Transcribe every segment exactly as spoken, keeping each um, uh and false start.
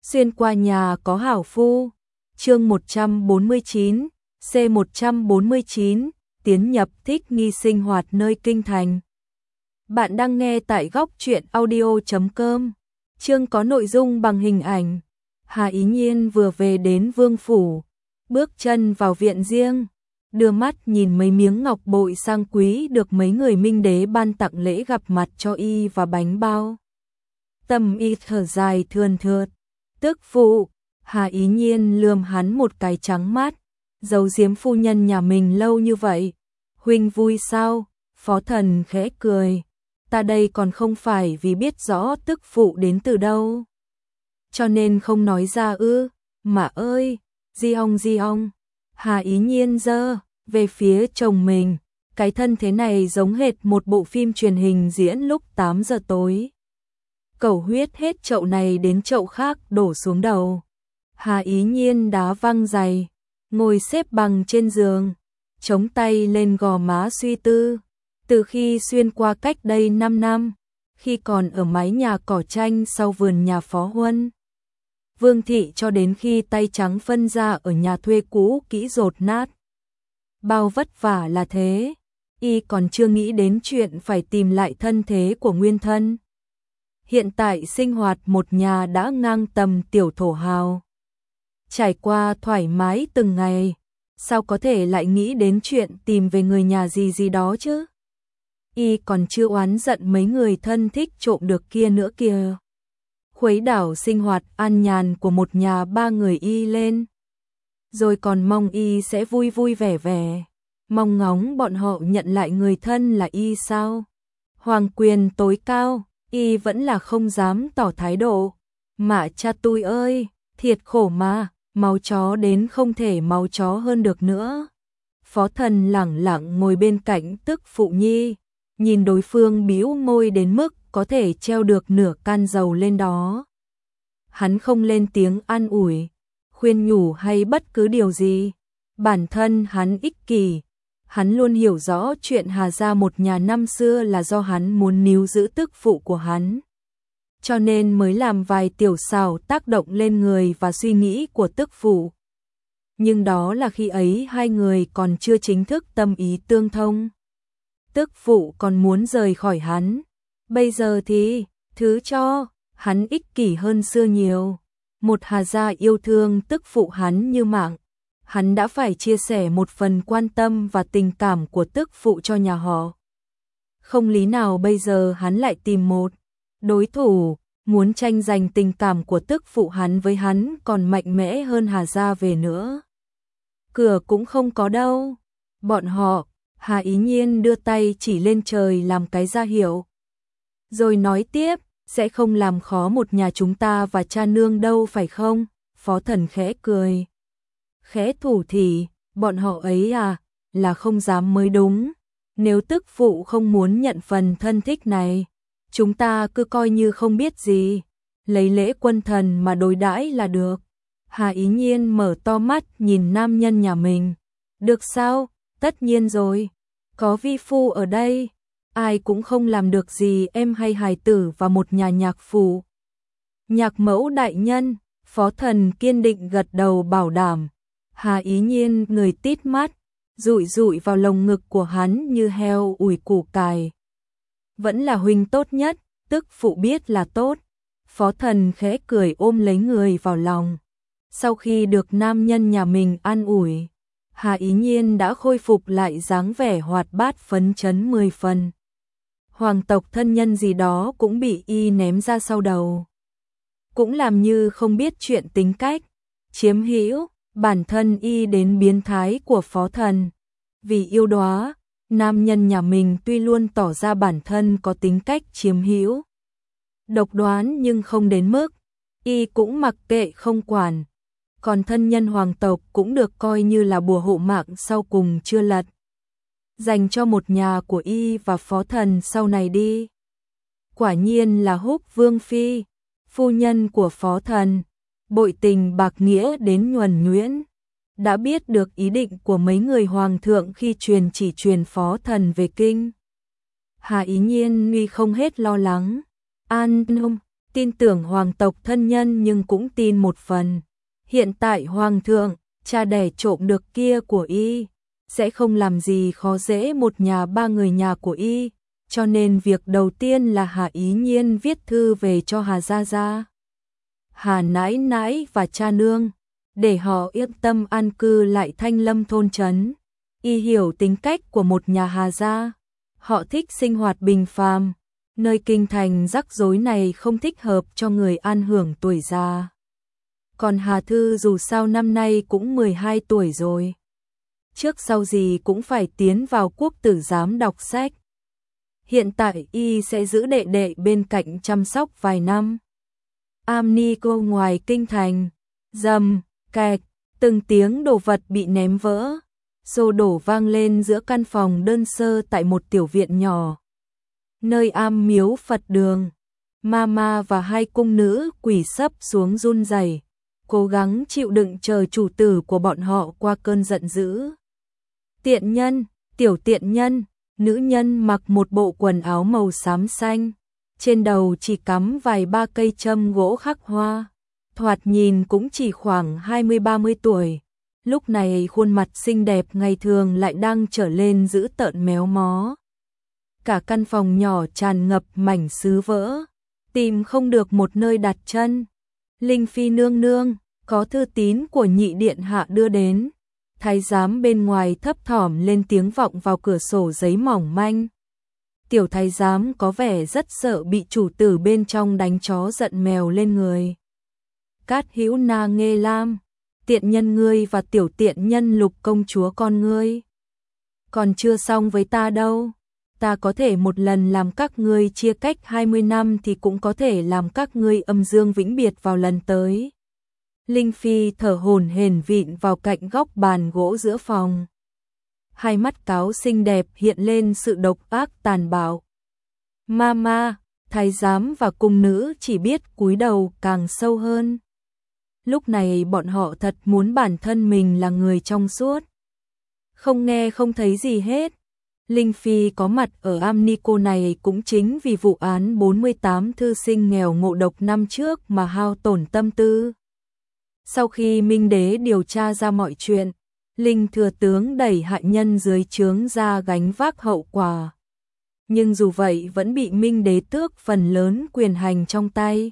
Xuyên qua nhà có hảo phu. Chương một trăm bốn mươi chín, C một trăm bốn mươi chín, tiến nhập thích nghi sinh hoạt nơi kinh thành. Bạn đang nghe tại góc truyện audio chấm com. Chương có nội dung bằng hình ảnh. Hà Ý Nhiên vừa về đến vương phủ, bước chân vào viện riêng, đưa mắt nhìn mấy miếng ngọc bội sang quý được mấy người minh đế ban tặng lễ gặp mặt cho y và bánh bao. Tâm y thở dài thườn thượt. Tức phụ, Hà Ý Nhiên lườm hắn một cái trắng mắt, giấu giếm phu nhân nhà mình lâu như vậy. Huynh vui sao? Phó Thần khẽ cười. Ta đây còn không phải vì biết rõ tức phụ đến từ đâu, cho nên không nói ra ư? Mà ơi, Di ông Di ông. Hà Ý Nhiên giơ về phía chồng mình, cái thân thế này giống hệt một bộ phim truyền hình diễn lúc tám giờ tối. Cẩu huyết hết chậu này đến chậu khác đổ xuống đầu. Hà Ý Nhiên đá văng giày, ngồi xếp bằng trên giường, chống tay lên gò má suy tư. Từ khi xuyên qua cách đây năm năm, khi còn ở mái nhà cỏ tranh sau vườn nhà Phó Huân Vương thị, cho đến khi tay trắng phân ra ở nhà thuê cũ kỹ dột nát. Bao vất vả là thế, y còn chưa nghĩ đến chuyện phải tìm lại thân thế của nguyên thân. Hiện tại sinh hoạt một nhà đã ngang tầm tiểu thổ hào, trải qua thoải mái từng ngày, sao có thể lại nghĩ đến chuyện tìm về người nhà gì gì đó chứ? Y còn chưa oán giận mấy người thân thích trộm được kia nữa kìa. Khuấy đảo sinh hoạt an nhàn của một nhà ba người y lên, rồi còn mong y sẽ vui vui vẻ vẻ, mong ngóng bọn họ nhận lại người thân là y sao? Hoàng quyền tối cao, y vẫn là không dám tỏ thái độ. Mà cha tui ơi, thiệt khổ mà, máu chó đến không thể máu chó hơn được nữa. Phó Thần lẳng lặng ngồi bên cạnh tức phụ nhi, nhìn đối phương bĩu môi đến mức có thể treo được nửa can dầu lên đó. Hắn không lên tiếng an ủi, khuyên nhủ hay bất cứ điều gì. Bản thân hắn ích kỷ, hắn luôn hiểu rõ chuyện Hà gia một nhà năm xưa là do hắn muốn níu giữ tức phụ của hắn, cho nên mới làm vài tiểu xảo tác động lên người và suy nghĩ của tức phụ. Nhưng đó là khi ấy hai người còn chưa chính thức tâm ý tương thông. Tức phụ còn muốn rời khỏi hắn, bây giờ thì, thứ cho, hắn ích kỷ hơn xưa nhiều. Một Hà gia yêu thương tức phụ hắn như mạng, hắn đã phải chia sẻ một phần quan tâm và tình cảm của tức phụ cho nhà họ. Không lý nào bây giờ hắn lại tìm một đối thủ, muốn tranh giành tình cảm của tức phụ hắn với hắn còn mạnh mẽ hơn Hà gia về nữa. Cửa cũng không có đâu. Bọn họ, Hà Ý Nhiên đưa tay chỉ lên trời làm cái ra hiệu, rồi nói tiếp, sẽ không làm khó một nhà chúng ta và cha nương đâu phải không? Phó Thần khẽ cười. Khẽ thủ thỉ, bọn họ ấy à, là không dám mới đúng. Nếu tức phụ không muốn nhận phần thân thích này, chúng ta cứ coi như không biết gì, lấy lễ quân thần mà đối đãi là được. Hà Ý Nhiên mở to mắt nhìn nam nhân nhà mình. Được sao? Tất nhiên rồi. Có vi phu ở đây, ai cũng không làm được gì em hay hài tử và một nhà nhạc phủ. Nhạc mẫu đại nhân, Phó Thần kiên định gật đầu bảo đảm. Hà Ý Nhiên người tít mắt, dụi dụi vào lồng ngực của hắn như heo ủi củ cải. Vẫn là huynh tốt nhất, tức phụ biết là tốt. Phó Thần khẽ cười ôm lấy người vào lòng. Sau khi được nam nhân nhà mình an ủi, Hà Ý Nhiên đã khôi phục lại dáng vẻ hoạt bát phấn chấn mười phần. Hoàng tộc thân nhân gì đó cũng bị y ném ra sau đầu, cũng làm như không biết chuyện, tính cách chiếm hữu bản thân y đến biến thái của Phó Thần. Vì yêu đóa, nam nhân nhà mình tuy luôn tỏ ra bản thân có tính cách chiếm hữu độc đoán nhưng không đến mức, y cũng mặc kệ không quản. Còn thân nhân hoàng tộc cũng được coi như là bùa hộ mạng sau cùng chưa lật, dành cho một nhà của y và Phó Thần sau này đi. Quả nhiên là Húc Vương phi, phu nhân của Phó Thần, bội tình bạc nghĩa đến nhuần nhuyễn. Đã biết được ý định của mấy người hoàng thượng khi truyền chỉ truyền Phó Thần về kinh, Hà Ý Nhiên nguy không hết lo lắng. An nông, tin tưởng hoàng tộc thân nhân nhưng cũng tin một phần. Hiện tại hoàng thượng, cha đẻ trộm được kia của y, sẽ không làm gì khó dễ một nhà ba người nhà của y, cho nên việc đầu tiên là Hà Ý Nhiên viết thư về cho Hà Gia Gia, Hà nãi nãi và cha nương, để họ yên tâm an cư lại Thanh Lâm thôn trấn. Y hiểu tính cách của một nhà Hà Gia, họ thích sinh hoạt bình phàm, nơi kinh thành rắc rối này không thích hợp cho người an hưởng tuổi già. Còn Hà Thư dù sao năm nay cũng mười hai tuổi rồi, trước sau gì cũng phải tiến vào quốc tử giám đọc sách. Hiện tại y sẽ giữ đệ đệ bên cạnh chăm sóc vài năm. Amnico ngoài kinh thành, rầm, kẹt, từng tiếng đồ vật bị ném vỡ, xô đổ vang lên giữa căn phòng đơn sơ tại một tiểu viện nhỏ. Nơi am miếu Phật đường, Mama và hai cung nữ quỳ sấp xuống run rẩy, cố gắng chịu đựng chờ chủ tử của bọn họ qua cơn giận dữ. Tiện nhân, tiểu tiện nhân, nữ nhân mặc một bộ quần áo màu xám xanh, trên đầu chỉ cắm vài ba cây châm gỗ khắc hoa, thoạt nhìn cũng chỉ khoảng hai mươi ba mươi tuổi. Lúc này khuôn mặt xinh đẹp ngày thường lại đang trở lên dữ tợn méo mó. Cả căn phòng nhỏ tràn ngập mảnh sứ vỡ, tìm không được một nơi đặt chân. Linh Phi nương nương, có thư tín của nhị điện hạ đưa đến. Thái giám bên ngoài thấp thỏm lên tiếng vọng vào cửa sổ giấy mỏng manh. Tiểu thái giám có vẻ rất sợ bị chủ tử bên trong đánh chó giận mèo lên người. Cát Hữu Na Nghê Lam, tiện nhân ngươi và tiểu tiện nhân Lục công chúa con ngươi. Còn chưa xong với ta đâu. Ta có thể một lần làm các ngươi chia cách hai mươi năm thì cũng có thể làm các ngươi âm dương vĩnh biệt vào lần tới. Linh Phi thở hổn hển vịn vào cạnh góc bàn gỗ giữa phòng. Hai mắt cáo xinh đẹp hiện lên sự độc ác tàn bạo. Mama, thái giám và cung nữ chỉ biết cúi đầu càng sâu hơn. Lúc này bọn họ thật muốn bản thân mình là người trong suốt. Không nghe không thấy gì hết. Linh Phi có mặt ở Amnico này cũng chính vì vụ án bốn mươi tám thư sinh nghèo ngộ độc năm trước mà hao tổn tâm tư. Sau khi Minh Đế điều tra ra mọi chuyện, Linh thừa tướng đẩy hạ nhân dưới trướng ra gánh vác hậu quả. Nhưng dù vậy vẫn bị Minh Đế tước phần lớn quyền hành trong tay.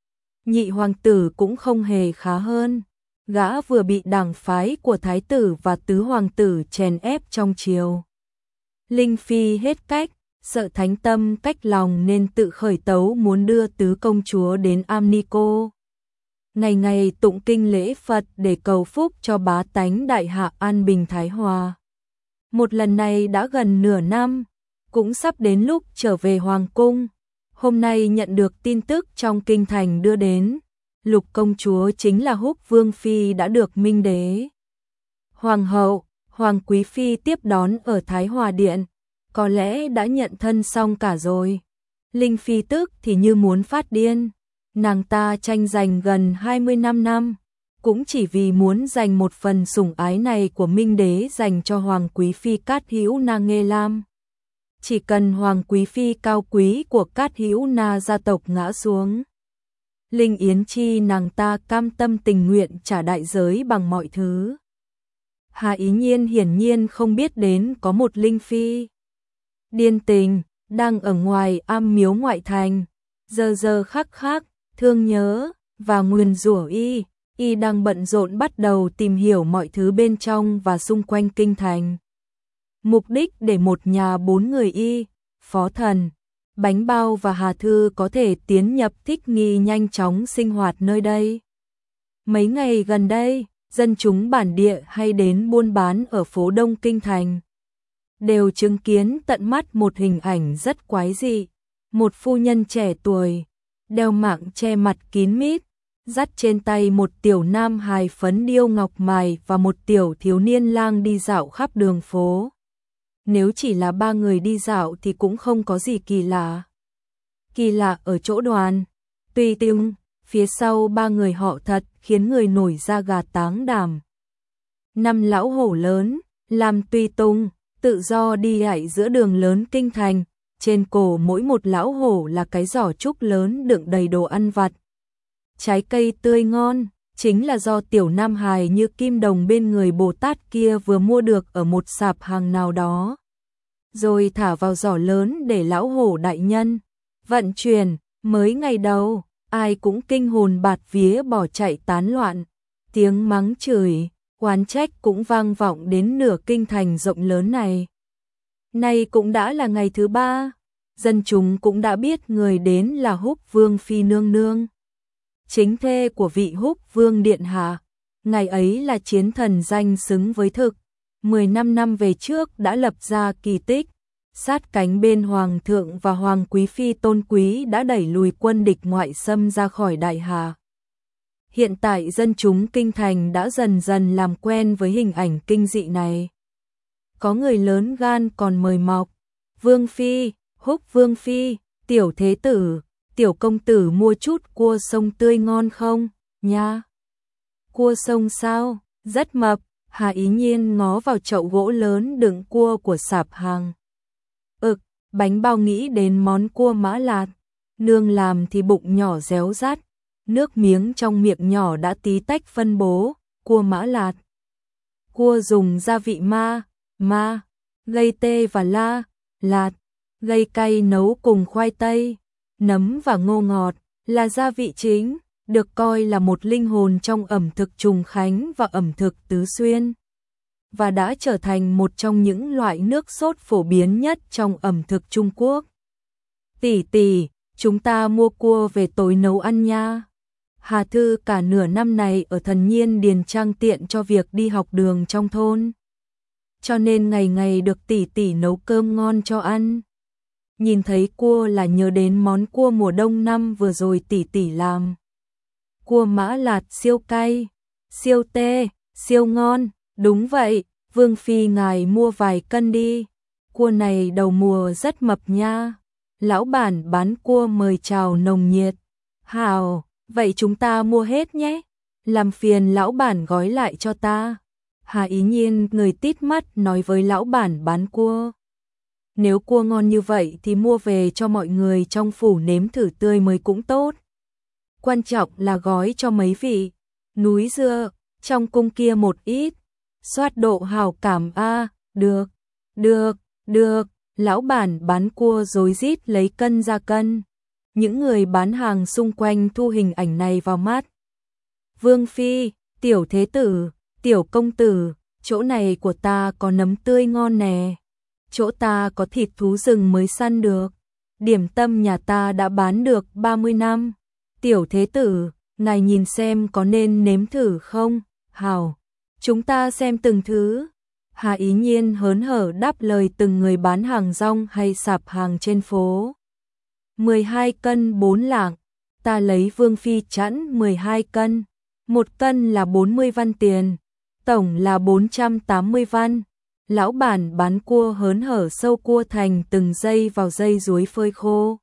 Nhị hoàng tử cũng không hề khá hơn. Gã vừa bị đảng phái của thái tử và tứ hoàng tử chèn ép trong triều. Linh Phi hết cách, sợ thánh tâm cách lòng nên tự khởi tấu muốn đưa tứ công chúa đến Amnico. Ngày ngày tụng kinh lễ Phật để cầu phúc cho bá tánh đại hạ an bình thái hòa. Một lần này đã gần nửa năm, cũng sắp đến lúc trở về hoàng cung. Hôm nay nhận được tin tức trong kinh thành đưa đến, Lục công chúa chính là Húc Vương Phi đã được Minh Đế, Hoàng hậu, Hoàng quý phi tiếp đón ở Thái Hòa Điện, có lẽ đã nhận thân xong cả rồi. Linh Phi tức thì như muốn phát điên, nàng ta tranh giành gần hai mươi lăm năm, cũng chỉ vì muốn giành một phần sủng ái này của Minh Đế dành cho Hoàng quý phi Cát Hữu Na Nghê Lam. Chỉ cần Hoàng quý phi cao quý của Cát Hữu Na gia tộc ngã xuống, Linh Yến Chi nàng ta cam tâm tình nguyện trả đại giới bằng mọi thứ. Hà Ý Nhiên hiển nhiên không biết đến có một Linh Phi điên tình đang ở ngoài am miếu ngoại thành, giờ giờ khắc khắc thương nhớ và nguyền rủa y, y đang bận rộn bắt đầu tìm hiểu mọi thứ bên trong và xung quanh kinh thành. Mục đích để một nhà bốn người y, Phó Thần, Bánh Bao và Hà Thư có thể tiến nhập thích nghi nhanh chóng sinh hoạt nơi đây. Mấy ngày gần đây, dân chúng bản địa hay đến buôn bán ở phố Đông Kinh Thành đều chứng kiến tận mắt một hình ảnh rất quái dị. Một phu nhân trẻ tuổi, đeo mạng che mặt kín mít, dắt trên tay một tiểu nam hài phấn điêu ngọc mài và một tiểu thiếu niên lang đi dạo khắp đường phố. Nếu chỉ là ba người đi dạo thì cũng không có gì kỳ lạ. Kỳ lạ ở chỗ Đoàn, Tùy Tùng, phía sau ba người họ thật khiến người nổi da gà táng đảm. Năm lão hổ lớn, làm Tùy Tùng, tự do đi lại giữa đường lớn kinh thành, trên cổ mỗi một lão hổ là cái giỏ trúc lớn đựng đầy đồ ăn vặt. Trái cây tươi ngon, chính là do tiểu nam hài như kim đồng bên người Bồ Tát kia vừa mua được ở một sạp hàng nào đó. Rồi thả vào giỏ lớn để lão hổ đại nhân vận chuyển. Mới ngày đầu, ai cũng kinh hồn bạt vía bỏ chạy tán loạn. Tiếng mắng chửi, oán trách cũng vang vọng đến nửa kinh thành rộng lớn này. Nay cũng đã là ngày thứ ba, dân chúng cũng đã biết người đến là Húc Vương Phi nương nương, chính thê của vị Húc Vương điện hạ. Ngày ấy là chiến thần danh xứng với thực, mười lăm năm về trước đã lập ra kỳ tích, sát cánh bên hoàng thượng và hoàng quý phi tôn quý đã đẩy lùi quân địch ngoại xâm ra khỏi đại hà. Hiện tại dân chúng kinh thành đã dần dần làm quen với hình ảnh kinh dị này. Có người lớn gan còn mời mọc, Vương Phi, Húc Vương Phi, tiểu thế tử, tiểu công tử mua chút cua sông tươi ngon không, nha. Cua sông sao, rất mập. Hà Ý Nhiên ngó vào chậu gỗ lớn đựng cua của sạp hàng. Ực, bánh bao nghĩ đến món cua mã lạt, nương làm thì bụng nhỏ réo rát, nước miếng trong miệng nhỏ đã tí tách phân bố, cua mã lạt. Cua dùng gia vị ma, ma, gây tê và la, lạt, gây cay nấu cùng khoai tây, nấm và ngô ngọt, là gia vị chính, được coi là một linh hồn trong ẩm thực Trùng Khánh và ẩm thực Tứ Xuyên, và đã trở thành một trong những loại nước sốt phổ biến nhất trong ẩm thực Trung Quốc. Tỷ tỷ, chúng ta mua cua về tối nấu ăn nha. Hà Thư cả nửa năm này ở Thần Nhiên Điền Trang tiện cho việc đi học đường trong thôn, cho nên ngày ngày được tỷ tỷ nấu cơm ngon cho ăn. Nhìn thấy cua là nhớ đến món cua mùa đông năm vừa rồi tỷ tỷ làm. Cua mã lạt siêu cay, siêu tê, siêu ngon. Đúng vậy, Vương Phi ngài mua vài cân đi. Cua này đầu mùa rất mập nha. Lão bản bán cua mời chào nồng nhiệt. Hào, vậy chúng ta mua hết nhé. Làm phiền lão bản gói lại cho ta. Hà Ý Nhiên người tít mắt nói với lão bản bán cua. Nếu cua ngon như vậy thì mua về cho mọi người trong phủ nếm thử tươi mới cũng tốt. Quan trọng là gói cho mấy vị núi dưa trong cung kia một ít, soát độ hào cảm a. À, được, được, được. Lão bản bán cua rối rít lấy cân ra cân. Những người bán hàng xung quanh thu hình ảnh này vào mắt. Vương Phi, tiểu thế tử, tiểu công tử, chỗ này của ta có nấm tươi ngon nè. Chỗ ta có thịt thú rừng mới săn được. Điểm tâm nhà ta đã bán được ba mươi năm. Tiểu thế tử, ngài nhìn xem có nên nếm thử không? Hào, chúng ta xem từng thứ. Hà Ý Nhiên hớn hở đáp lời từng người bán hàng rong hay sạp hàng trên phố. mười hai cân bốn lạng, ta lấy Vương Phi chẵn mười hai cân. Một cân là bốn mươi văn tiền, tổng là bốn trăm tám mươi văn. Lão bản bán cua hớn hở sâu cua thành từng dây vào dây ruối phơi khô.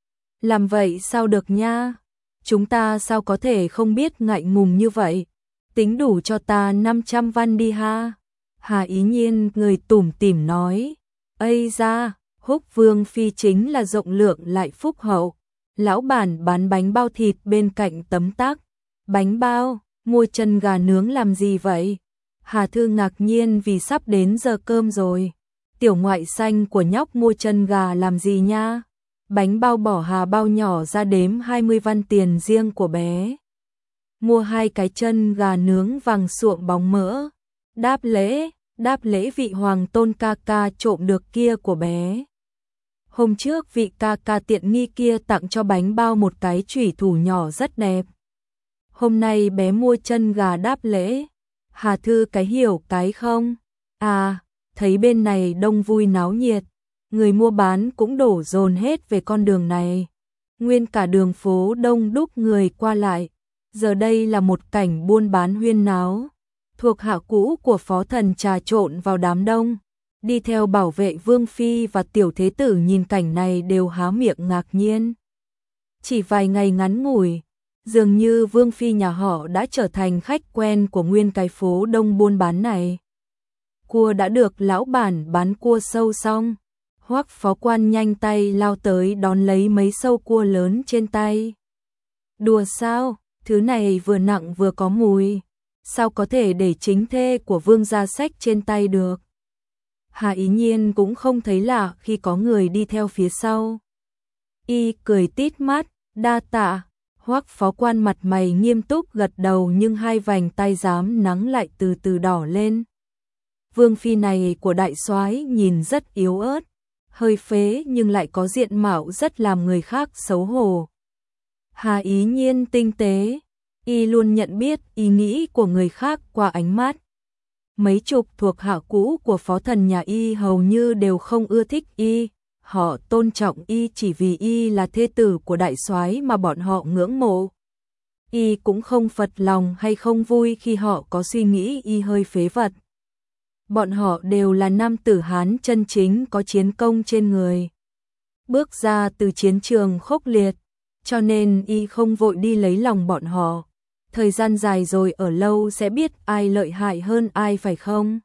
Làm vậy sao được nha? Chúng ta sao có thể không biết ngại ngùng như vậy? Tính đủ cho ta năm trăm văn đi ha. Hà Ý Nhiên người tủm tỉm nói. Ây da, Húc Vương Phi chính là rộng lượng lại phúc hậu. Lão bản bán bánh bao thịt bên cạnh tấm tắc. Bánh bao, mua chân gà nướng làm gì vậy? Hà Thư ngạc nhiên vì sắp đến giờ cơm rồi. Tiểu ngoại xanh của nhóc mua chân gà làm gì nha? Bánh bao bỏ hà bao nhỏ ra đếm hai mươi văn tiền riêng của bé. Mua hai cái chân gà nướng vàng suộm bóng mỡ. Đáp lễ, đáp lễ vị hoàng tôn ca ca trộm được kia của bé. Hôm trước vị ca ca tiện nghi kia tặng cho bánh bao một cái chủy thủ nhỏ rất đẹp. Hôm nay bé mua chân gà đáp lễ. Hà Thư cái hiểu cái không? À, thấy bên này đông vui náo nhiệt, người mua bán cũng đổ dồn hết về con đường này. Nguyên cả đường phố đông đúc người qua lại, giờ đây là một cảnh buôn bán huyên náo. Thuộc hạ cũ của phó thần trà trộn vào đám đông, đi theo bảo vệ Vương Phi và tiểu thế tử nhìn cảnh này đều há miệng ngạc nhiên. Chỉ vài ngày ngắn ngủi, dường như Vương Phi nhà họ đã trở thành khách quen của nguyên cái phố đông buôn bán này. Cua đã được lão bản bán cua sâu xong, Hoắc phó quan nhanh tay lao tới đón lấy mấy sâu cua lớn trên tay. Đùa sao, thứ này vừa nặng vừa có mùi, sao có thể để chính thê của vương gia xách trên tay được. Hà Ý Nhiên cũng không thấy lạ khi có người đi theo phía sau. Y cười tít mắt, đa tạ. Hoắc phó quan mặt mày nghiêm túc gật đầu, nhưng hai vành tay rám nắng lại từ từ đỏ lên. Vương phi này của đại soái nhìn rất yếu ớt, hơi phế nhưng lại có diện mạo rất làm người khác xấu hổ. Hà Ý Nhiên tinh tế, y luôn nhận biết ý nghĩ của người khác qua ánh mắt. Mấy chục thuộc hạ cũ của phó thần nhà y hầu như đều không ưa thích y, họ tôn trọng y chỉ vì y là thê tử của đại soái mà bọn họ ngưỡng mộ. Y cũng không phật lòng hay không vui khi họ có suy nghĩ y hơi phế vật. Bọn họ đều là nam tử Hán chân chính có chiến công trên người, bước ra từ chiến trường khốc liệt, cho nên y không vội đi lấy lòng bọn họ. Thời gian dài rồi ở lâu sẽ biết ai lợi hại hơn ai phải không?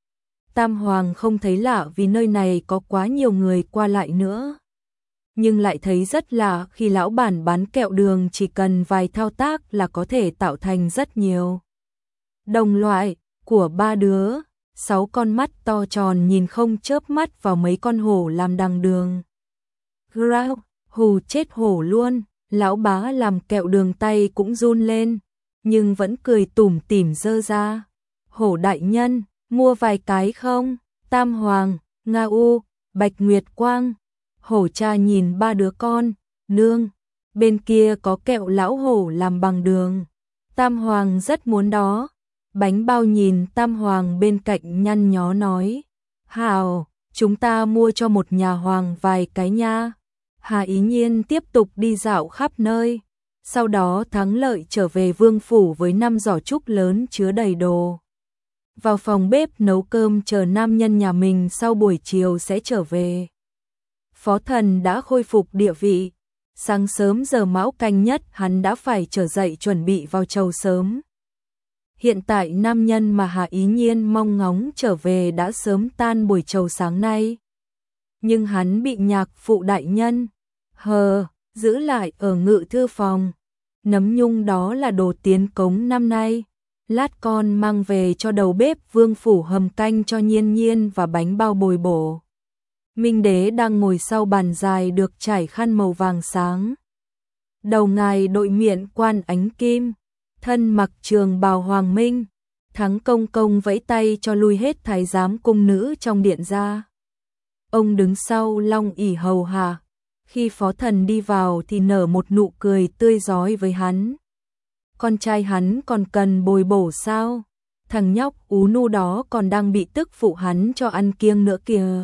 Tam Hoàng không thấy lạ vì nơi này có quá nhiều người qua lại nữa. Nhưng lại thấy rất lạ khi lão bản bán kẹo đường chỉ cần vài thao tác là có thể tạo thành rất nhiều đồng loại của ba đứa. Sáu con mắt to tròn nhìn không chớp mắt vào mấy con hổ làm đằng đường. Grau, hù chết hổ luôn, lão bá làm kẹo đường tay cũng run lên, nhưng vẫn cười tủm tỉm dơ ra. Hổ đại nhân, mua vài cái không? Tam Hoàng, Nga U, Bạch Nguyệt Quang. Hổ cha nhìn ba đứa con, nương, bên kia có kẹo lão hổ làm bằng đường. Tam Hoàng rất muốn đó. Bánh bao nhìn Tam Hoàng bên cạnh nhăn nhó nói, hào, chúng ta mua cho một nhà hoàng vài cái nha. Hà Ý Nhiên tiếp tục đi dạo khắp nơi, sau đó thắng lợi trở về vương phủ với năm giỏ trúc lớn chứa đầy đồ. Vào phòng bếp nấu cơm chờ nam nhân nhà mình sau buổi chiều sẽ trở về. Phó thần đã khôi phục địa vị, sáng sớm giờ mão canh nhất hắn đã phải trở dậy chuẩn bị vào chầu sớm. Hiện tại nam nhân mà Hà Ý Nhiên mong ngóng trở về đã sớm tan buổi chầu sáng nay. Nhưng hắn bị nhạc phụ đại nhân, hờ, giữ lại ở ngự thư phòng. Nấm nhung đó là đồ tiến cống năm nay. Lát con mang về cho đầu bếp vương phủ hầm canh cho Nhiên Nhiên và bánh bao bồi bổ. Minh đế đang ngồi sau bàn dài được trải khăn màu vàng sáng. Đầu ngài đội miện quan ánh kim, thân mặc trường bào hoàng minh. Thắng công công vẫy tay cho lui hết thái giám cung nữ trong điện ra. Ông đứng sau long ỷ hầu hạ. Khi phó thần đi vào thì nở một nụ cười tươi rói với hắn. Con trai hắn còn cần bồi bổ sao? Thằng nhóc ú nu đó còn đang bị tức phụ hắn cho ăn kiêng nữa kìa.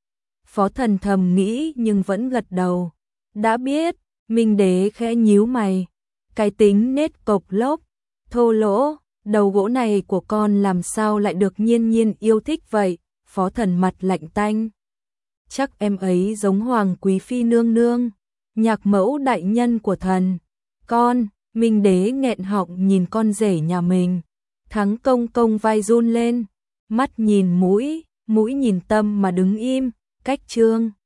Phó thần thầm nghĩ nhưng vẫn gật đầu. Đã biết. Minh đế khẽ nhíu mày. Cái tính nết cộc lốc, thô lỗ, đầu gỗ này của con làm sao lại được Nhiên Nhiên yêu thích vậy? Phó thần mặt lạnh tanh. Chắc em ấy giống hoàng quý phi nương nương, nhạc mẫu đại nhân của thần. Con, Minh đế nghẹn họng nhìn con rể nhà mình. Thắng công công vai run lên, mắt nhìn mũi, mũi nhìn tâm mà đứng im, cách trương.